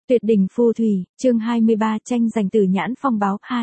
Tuyệt đỉnh phù thủy, chương 23 tranh giành Tử Nhãn Phong Báo 2.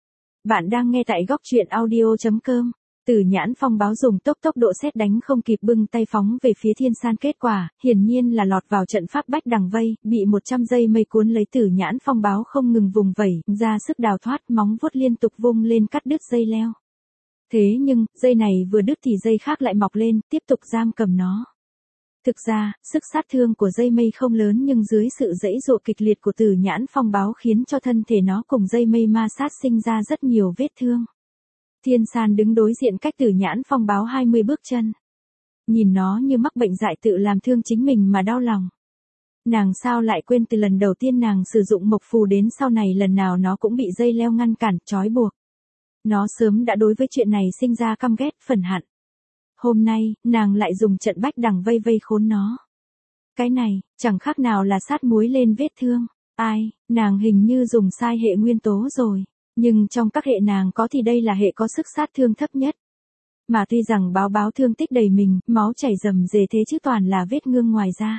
Bạn đang nghe tại góc truyện audio.com. Tử Nhãn Phong Báo dùng tốc độ sét đánh không kịp bưng tay phóng về phía Thiên San, kết quả, hiển nhiên là lọt vào trận pháp bách đằng vây, bị 100 dây mây cuốn lấy. Tử Nhãn Phong Báo không ngừng vùng vẩy, ra sức đào thoát, móng vuốt liên tục vung lên cắt đứt dây leo. Thế nhưng, dây này vừa đứt thì dây khác lại mọc lên, tiếp tục giam cầm nó. Thực ra, sức sát thương của dây mây không lớn, nhưng dưới sự giãy giụa kịch liệt của Tử Nhãn Phong Báo khiến cho thân thể nó cùng dây mây ma sát sinh ra rất nhiều vết thương. Thiên San đứng đối diện cách Tử Nhãn Phong Báo 20 bước chân. Nhìn nó như mắc bệnh dại tự làm thương chính mình mà đau lòng. Nàng sao lại quên từ lần đầu tiên nàng sử dụng mộc phù đến sau này lần nào nó cũng bị dây leo ngăn cản, trói buộc. Nó sớm đã đối với chuyện này sinh ra căm ghét, phẫn hận. Hôm nay, nàng lại dùng trận bách đằng vây khốn nó. Cái này, chẳng khác nào là sát muối lên vết thương. Ai, nàng hình như dùng sai hệ nguyên tố rồi. Nhưng trong các hệ nàng có thì đây là hệ có sức sát thương thấp nhất. Mà tuy rằng báo thương tích đầy mình, máu chảy rầm rề, thế chứ toàn là vết ngương ngoài da.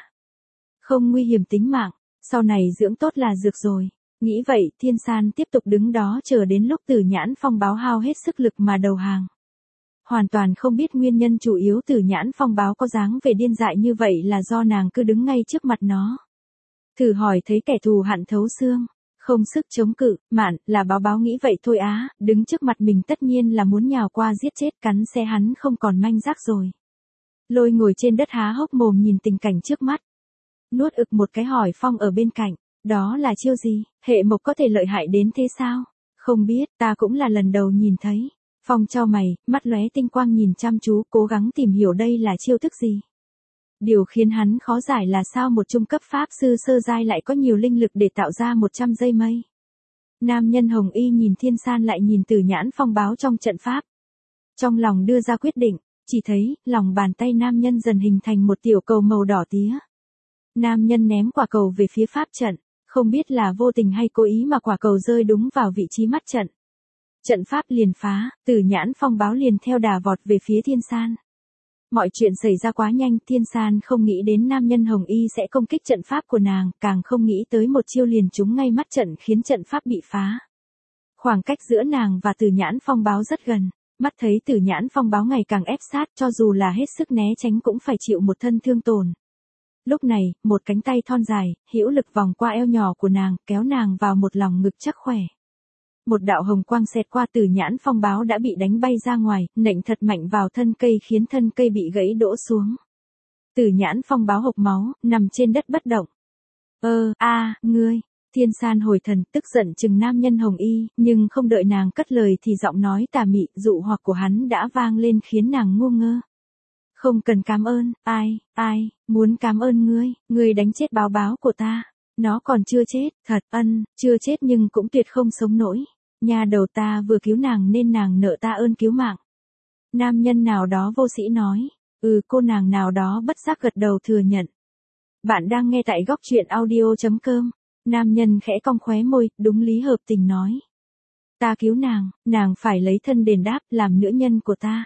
Không nguy hiểm tính mạng, sau này dưỡng tốt là dược rồi. Nghĩ vậy, Thiên San tiếp tục đứng đó chờ đến lúc Tử Nhãn Phong Báo hao hết sức lực mà đầu hàng. Hoàn toàn không biết nguyên nhân chủ yếu Tử Nhãn Phong Báo có dáng vẻ điên dại như vậy là do nàng cứ đứng ngay trước mặt nó. Thử hỏi thấy kẻ thù hận thấu xương, không sức chống cự, mạn, là báo nghĩ vậy thôi á, đứng trước mặt mình tất nhiên là muốn nhào qua giết chết, cắn xe hắn không còn manh rác rồi. Lôi ngồi trên đất há hốc mồm nhìn tình cảnh trước mắt. Nuốt ực một cái hỏi Phong ở bên cạnh, đó là chiêu gì, hệ mộc có thể lợi hại đến thế sao? Không biết, ta cũng là lần đầu nhìn thấy. Phong chau mày, mắt lóe tinh quang nhìn chăm chú, cố gắng tìm hiểu đây là chiêu thức gì. Điều khiến hắn khó giải là sao một trung cấp pháp sư sơ giai lại có nhiều linh lực để tạo ra 100 dây mây. Nam nhân hồng y nhìn Thiên San lại nhìn Tử Nhãn Phong Báo trong trận pháp. Trong lòng đưa ra quyết định, chỉ thấy, lòng bàn tay nam nhân dần hình thành một tiểu cầu màu đỏ tía. Nam nhân ném quả cầu về phía pháp trận, không biết là vô tình hay cố ý mà quả cầu rơi đúng vào vị trí mắt trận. Trận pháp liền phá, Tử Nhãn Phong Báo liền theo đà vọt về phía Thiên San. Mọi chuyện xảy ra quá nhanh, Thiên San không nghĩ đến nam nhân hồng y sẽ công kích trận pháp của nàng, càng không nghĩ tới một chiêu liền trúng ngay mắt trận khiến trận pháp bị phá. Khoảng cách giữa nàng và Tử Nhãn Phong Báo rất gần, mắt thấy Tử Nhãn Phong Báo ngày càng ép sát, cho dù là hết sức né tránh cũng phải chịu một thân thương tổn. Lúc này, một cánh tay thon dài, hữu lực vòng qua eo nhỏ của nàng, kéo nàng vào một lòng ngực chắc khỏe. Một đạo hồng quang xẹt qua, Tử Nhãn Phong Báo đã bị đánh bay ra ngoài, nện thật mạnh vào thân cây khiến thân cây bị gãy đổ xuống. Tử Nhãn Phong Báo hộc máu, nằm trên đất bất động. Ngươi, Thiên San hồi thần, tức giận chừng nam nhân hồng y, nhưng không đợi nàng cất lời thì giọng nói tà mị, dụ hoặc của hắn đã vang lên khiến nàng ngu ngơ. Không cần cảm ơn, ai, muốn cảm ơn ngươi đánh chết báo của ta. Nó còn chưa chết, thật, chưa chết nhưng cũng tuyệt không sống nổi. Nhà đầu ta vừa cứu nàng nên nàng nợ ta ơn cứu mạng. Nam nhân nào đó vô sĩ nói. Cô nàng nào đó bất giác gật đầu thừa nhận. Bạn đang nghe tại góc truyện audio.com. Nam nhân khẽ cong khóe môi, đúng lý hợp tình nói. Ta cứu nàng phải lấy thân đền đáp, làm nữ nhân của ta.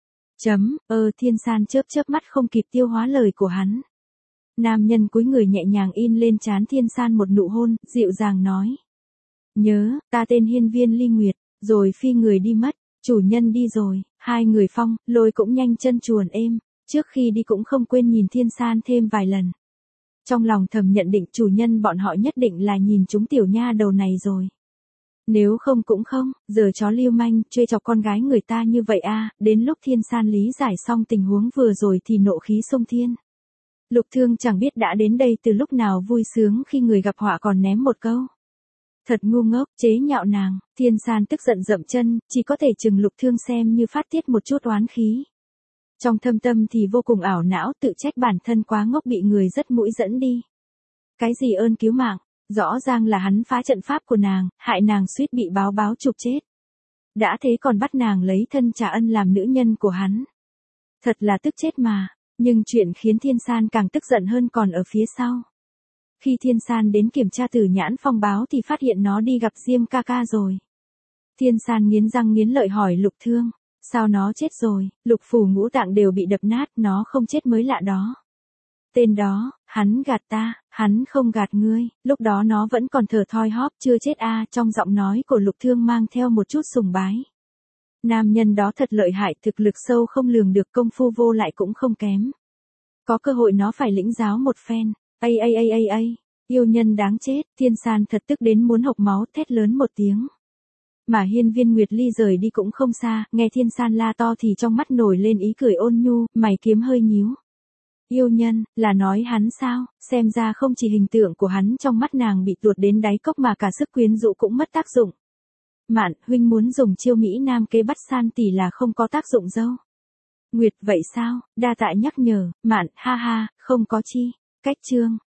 Thiên San chớp mắt không kịp tiêu hóa lời của hắn. Nam nhân cúi người nhẹ nhàng in lên trán Thiên San một nụ hôn, dịu dàng nói. Nhớ, ta tên Hiên Viên Ly Nguyệt, rồi phi người đi mất, chủ nhân đi rồi, hai người Phong, Lôi cũng nhanh chân chuồn êm, trước khi đi cũng không quên nhìn Thiên San thêm vài lần. Trong lòng thầm nhận định chủ nhân bọn họ nhất định là nhìn chúng tiểu nha đầu này rồi. Nếu không cũng không, giờ chó lưu manh, trêu chọc con gái người ta như vậy đến lúc Thiên San lý giải xong tình huống vừa rồi thì nộ khí xông thiên. Lục Thương chẳng biết đã đến đây từ lúc nào, vui sướng khi người gặp họa còn ném một câu. Thật ngu ngốc, chế nhạo nàng, Thiên San tức giận dậm chân, chỉ có thể chừng Lục Thương xem như phát tiết một chút oán khí. Trong thâm tâm thì vô cùng ảo não, tự trách bản thân quá ngốc bị người rất mũi dẫn đi. Cái gì ơn cứu mạng, rõ ràng là hắn phá trận pháp của nàng, hại nàng suýt bị báo chụp chết. Đã thế còn bắt nàng lấy thân trả ân làm nữ nhân của hắn. Thật là tức chết mà. Nhưng chuyện khiến Thiên San càng tức giận hơn còn ở phía sau. Khi Thiên San đến kiểm tra Tử Nhãn Phong Báo thì phát hiện nó đi gặp Diêm ca ca rồi. Thiên San nghiến răng nghiến lợi hỏi Lục Thương, sao nó chết rồi, lục phủ ngũ tạng đều bị đập nát, nó không chết mới lạ đó. Tên đó, hắn gạt ta, hắn không gạt ngươi, lúc đó nó vẫn còn thở thoi hóp chưa chết trong giọng nói của Lục Thương mang theo một chút sùng bái. Nam nhân đó thật lợi hại, thực lực sâu không lường được, công phu vô lại cũng không kém. Có cơ hội nó phải lĩnh giáo một phen. Yêu nhân đáng chết, Thiên San thật tức đến muốn hộc máu, thét lớn một tiếng. Mà Hiên Viên Nguyệt Ly rời đi cũng không xa, nghe Thiên San la to thì trong mắt nổi lên ý cười ôn nhu, mày kiếm hơi nhíu. Yêu nhân, là nói hắn sao, xem ra không chỉ hình tượng của hắn trong mắt nàng bị tuột đến đáy cốc mà cả sức quyến rũ cũng mất tác dụng. Mạn, huynh muốn dùng chiêu Mỹ Nam kế bắt San tỷ là không có tác dụng dâu. Nguyệt, vậy sao, đa tạ nhắc nhở, Mạn, ha ha, không có chi. Cách chương